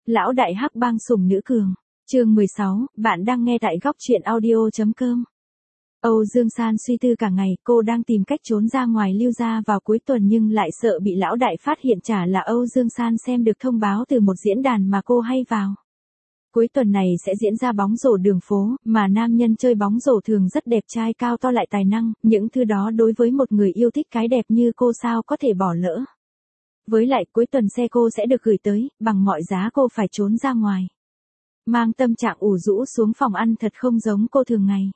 Lão đại hắc bang sủng nữ cường. Chương 16, bạn đang nghe tại góc truyện audio.com. Âu Dương San suy tư cả ngày, cô đang tìm cách trốn ra ngoài Lưu gia vào cuối tuần nhưng lại sợ bị lão đại phát hiện, chả là Âu Dương San xem được thông báo từ một diễn đàn mà cô hay vào. Cuối tuần này sẽ diễn ra bóng rổ đường phố, mà nam nhân chơi bóng rổ thường rất đẹp trai, cao to lại tài năng, những thứ đó đối với một người yêu thích cái đẹp như cô sao có thể bỏ lỡ. Với lại cuối tuần xe cô sẽ được gửi tới, bằng mọi giá cô phải trốn ra ngoài. Mang tâm trạng ủ rũ xuống phòng ăn thật không giống cô thường ngày.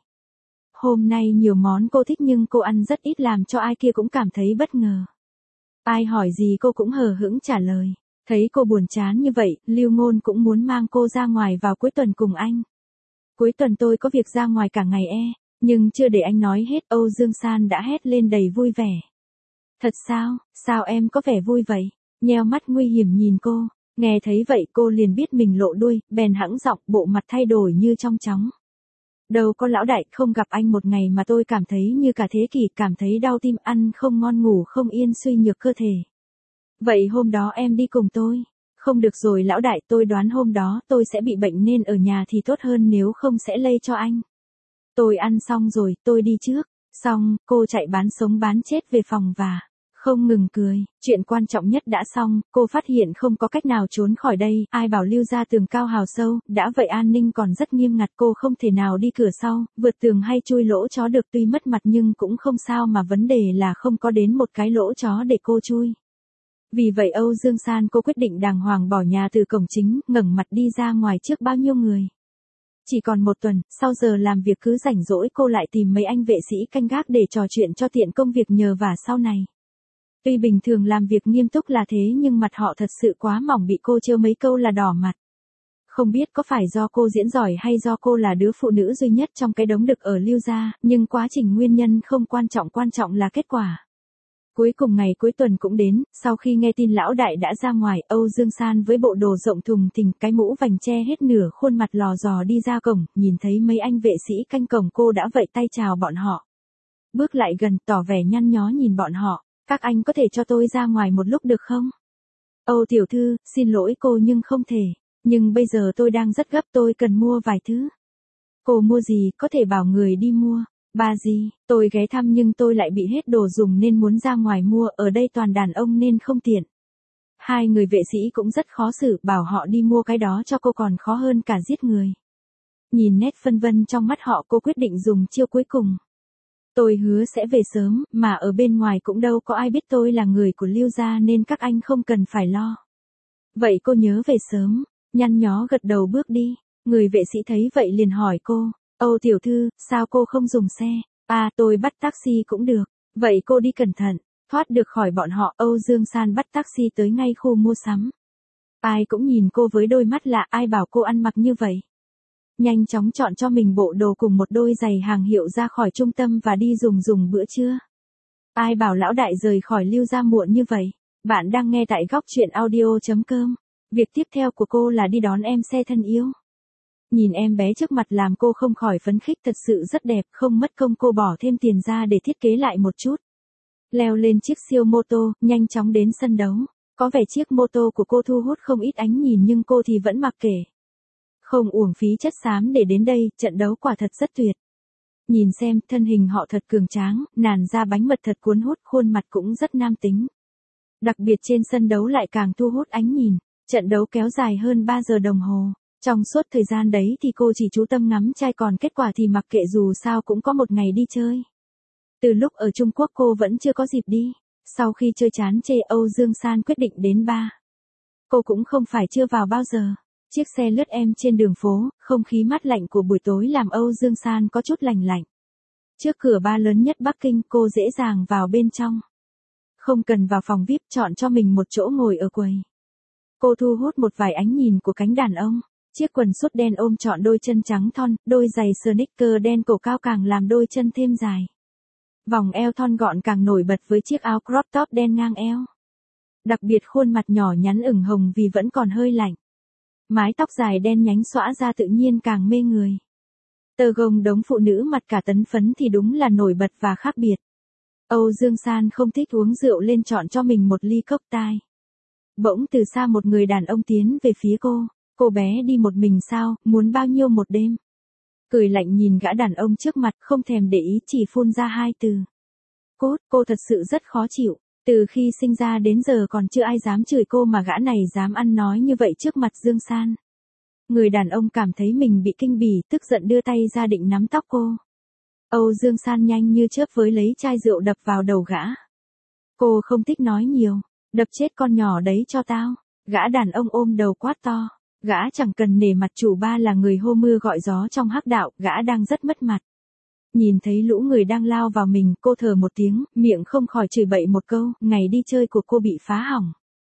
Hôm nay nhiều món cô thích nhưng cô ăn rất ít làm cho ai kia cũng cảm thấy bất ngờ. Ai hỏi gì cô cũng hờ hững trả lời. Thấy cô buồn chán như vậy, Lưu Ngôn cũng muốn mang cô ra ngoài vào cuối tuần cùng anh. Cuối tuần tôi có việc ra ngoài cả ngày nhưng chưa để anh nói hết Âu Dương San đã hét lên đầy vui vẻ. Thật sao, sao em có vẻ vui vậy? Nheo mắt nguy hiểm nhìn cô, nghe thấy vậy cô liền biết mình lộ đuôi, bèn hãng giọng, bộ mặt thay đổi như trong chóng. Đâu có lão đại, không gặp anh một ngày mà tôi cảm thấy như cả thế kỷ, cảm thấy đau tim, ăn không ngon ngủ không yên, suy nhược cơ thể. Vậy hôm đó em đi cùng tôi. Không được rồi lão đại, tôi đoán hôm đó tôi sẽ bị bệnh nên ở nhà thì tốt hơn, nếu không sẽ lây cho anh. Tôi ăn xong rồi, tôi đi trước. Xong, cô chạy bán sống bán chết về phòng và không ngừng cười. Chuyện quan trọng nhất đã xong, cô phát hiện không có cách nào trốn khỏi đây, ai bảo Lưu gia tường cao hào sâu, đã vậy an ninh còn rất nghiêm ngặt, cô không thể nào đi cửa sau, vượt tường hay chui lỗ chó được, tuy mất mặt nhưng cũng không sao, mà vấn đề là không có đến một cái lỗ chó để cô chui. Vì vậy Âu Dương San cô quyết định đàng hoàng bỏ nhà từ cổng chính, ngẩng mặt đi ra ngoài trước bao nhiêu người. Chỉ còn một tuần, sau giờ làm việc cứ rảnh rỗi cô lại tìm mấy anh vệ sĩ canh gác để trò chuyện cho tiện công việc nhờ vả sau này. Tuy bình thường làm việc nghiêm túc là thế nhưng mặt họ thật sự quá mỏng, bị cô trêu mấy câu là đỏ mặt. Không biết có phải do cô diễn giỏi hay do cô là đứa phụ nữ duy nhất trong cái đống đực ở Lưu gia, nhưng quá trình nguyên nhân không quan trọng là kết quả. Cuối cùng ngày cuối tuần cũng đến, sau khi nghe tin lão đại đã ra ngoài, Âu Dương San với bộ đồ rộng thùng thình, cái mũ vành che hết nửa khuôn mặt lò dò đi ra cổng, nhìn thấy mấy anh vệ sĩ canh cổng cô đã vẫy tay chào bọn họ. Bước lại gần, tỏ vẻ nhăn nhó nhìn bọn họ, các anh có thể cho tôi ra ngoài một lúc được không? Âu tiểu thư, xin lỗi cô nhưng không thể, nhưng bây giờ tôi đang rất gấp, tôi cần mua vài thứ. Cô mua gì, có thể bảo người đi mua. Bà gì, tôi ghé thăm nhưng tôi lại bị hết đồ dùng nên muốn ra ngoài mua, ở đây toàn đàn ông nên không tiện. Hai người vệ sĩ cũng rất khó xử, bảo họ đi mua cái đó cho cô còn khó hơn cả giết người. Nhìn nét phân vân trong mắt họ, cô quyết định dùng chiêu cuối cùng. Tôi hứa sẽ về sớm, mà ở bên ngoài cũng đâu có ai biết tôi là người của Lưu gia nên các anh không cần phải lo. Vậy cô nhớ về sớm, nhăn nhó gật đầu bước đi. Người vệ sĩ thấy vậy liền hỏi cô. Âu tiểu thư, sao cô không dùng xe? À, tôi bắt taxi cũng được. Vậy cô đi cẩn thận. Thoát được khỏi bọn họ, Âu Dương San bắt taxi tới ngay khu mua sắm. Ai cũng nhìn cô với đôi mắt lạ, ai bảo cô ăn mặc như vậy. Nhanh chóng chọn cho mình bộ đồ cùng một đôi giày hàng hiệu ra khỏi trung tâm và đi dùng bữa trưa. Ai bảo lão đại rời khỏi Lưu gia muộn như vậy. Bạn đang nghe tại góc truyện audio.com. Việc tiếp theo của cô là đi đón em xe thân yêu. Nhìn em bé trước mặt làm cô không khỏi phấn khích, thật sự rất đẹp, không mất công cô bỏ thêm tiền ra để thiết kế lại một chút. Leo lên chiếc siêu mô tô, nhanh chóng đến sân đấu. Có vẻ chiếc mô tô của cô thu hút không ít ánh nhìn nhưng cô thì vẫn mặc kệ. Không uổng phí chất xám để đến đây, trận đấu quả thật rất tuyệt. Nhìn xem, thân hình họ thật cường tráng, làn da bánh mật thật cuốn hút, khuôn mặt cũng rất nam tính. Đặc biệt trên sân đấu lại càng thu hút ánh nhìn. Trận đấu kéo dài hơn 3 giờ đồng hồ. Trong suốt thời gian đấy thì cô chỉ chú tâm ngắm trai, còn kết quả thì mặc kệ, dù sao cũng có một ngày đi chơi. Từ lúc ở Trung Quốc cô vẫn chưa có dịp đi. Sau khi chơi chán chê, Âu Dương San quyết định đến bar. Cô cũng không phải chưa vào bao giờ. Chiếc xe lướt em trên đường phố, không khí mát lạnh của buổi tối làm Âu Dương San có chút lành lạnh. Trước cửa bar lớn nhất Bắc Kinh, cô dễ dàng vào bên trong. Không cần vào phòng VIP, chọn cho mình một chỗ ngồi ở quầy. Cô thu hút một vài ánh nhìn của cánh đàn ông. Chiếc quần sút đen ôm trọn đôi chân trắng thon, đôi giày sneaker đen cổ cao càng làm đôi chân thêm dài. Vòng eo thon gọn càng nổi bật với chiếc áo crop top đen ngang eo. Đặc biệt khuôn mặt nhỏ nhắn ửng hồng vì vẫn còn hơi lạnh. Mái tóc dài đen nhánh xõa ra tự nhiên càng mê người. Tơ gông đống phụ nữ mặt cả tấn phấn thì đúng là nổi bật và khác biệt. Âu Dương San không thích uống rượu lên chọn cho mình một ly cocktail. Bỗng từ xa một người đàn ông tiến về phía cô. Cô bé đi một mình sao, muốn bao nhiêu một đêm? Cười lạnh nhìn gã đàn ông trước mặt, không thèm để ý, chỉ phun ra hai từ. Cút, cô thật sự rất khó chịu. Từ khi sinh ra đến giờ còn chưa ai dám chửi cô mà gã này dám ăn nói như vậy trước mặt Dương San. Người đàn ông cảm thấy mình bị kinh bỉ, tức giận đưa tay ra định nắm tóc cô. Âu Dương San nhanh như chớp với lấy chai rượu đập vào đầu gã. Cô không thích nói nhiều, đập chết con nhỏ đấy cho tao. Gã đàn ông ôm đầu quát to. Gã chẳng cần nể mặt chủ ba là người hô mưa gọi gió trong hắc đạo, gã đang rất mất mặt. Nhìn thấy lũ người đang lao vào mình, cô thở một tiếng, miệng không khỏi chửi bậy một câu, ngày đi chơi của cô bị phá hỏng.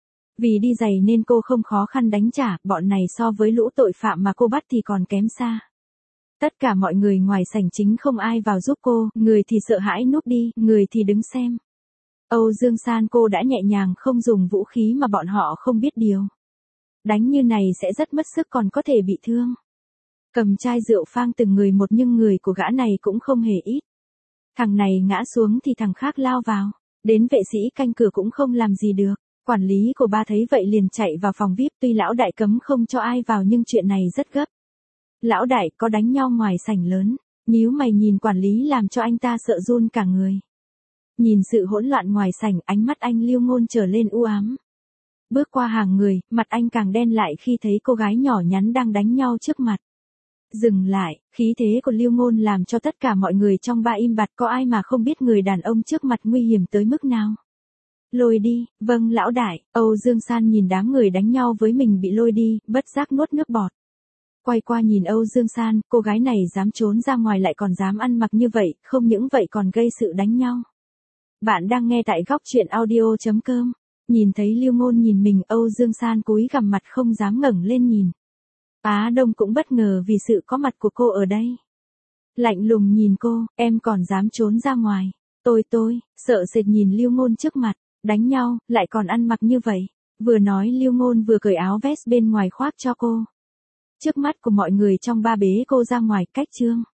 Vì đi giày nên cô không khó khăn đánh trả, bọn này so với lũ tội phạm mà cô bắt thì còn kém xa. Tất cả mọi người ngoài sảnh chính không ai vào giúp cô, người thì sợ hãi núp đi, người thì đứng xem. Âu Dương San cô đã nhẹ nhàng không dùng vũ khí mà bọn họ không biết điều. Đánh như này sẽ rất mất sức còn có thể bị thương. Cầm chai rượu phang từng người một nhưng người của gã này cũng không hề ít. Thằng này ngã xuống thì thằng khác lao vào. Đến vệ sĩ canh cửa cũng không làm gì được. Quản lý của ba thấy vậy liền chạy vào phòng VIP, tuy lão đại cấm không cho ai vào nhưng chuyện này rất gấp. Lão đại có đánh nhau ngoài sảnh lớn. Nhíu mày nhìn quản lý làm cho anh ta sợ run cả người. Nhìn sự hỗn loạn ngoài sảnh, ánh mắt anh Lưu Ngôn trở lên u ám. Bước qua hàng người, mặt anh càng đen lại khi thấy cô gái nhỏ nhắn đang đánh nhau trước mặt. Dừng lại, khí thế của Lưu Ngôn làm cho tất cả mọi người trong ba im bặt, có ai mà không biết người đàn ông trước mặt nguy hiểm tới mức nào. Lôi đi, vâng lão đại. Âu Dương San nhìn đám người đánh nhau với mình bị lôi đi, bất giác nuốt nước bọt. Quay qua nhìn Âu Dương San, cô gái này dám trốn ra ngoài lại còn dám ăn mặc như vậy, không những vậy còn gây sự đánh nhau. Bạn đang nghe tại góc truyện audio.com. Nhìn thấy Lưu Ngôn nhìn mình, Âu Dương San cúi gằm mặt không dám ngẩng lên nhìn. Á Đông cũng bất ngờ vì sự có mặt của cô ở đây. Lạnh lùng nhìn cô, em còn dám trốn ra ngoài. Tôi, sợ sệt nhìn Lưu Ngôn trước mặt, đánh nhau, lại còn ăn mặc như vậy. Vừa nói Lưu Ngôn vừa cởi áo vest bên ngoài khoác cho cô. Trước mắt của mọi người trong ba bế cô ra ngoài, cách chương.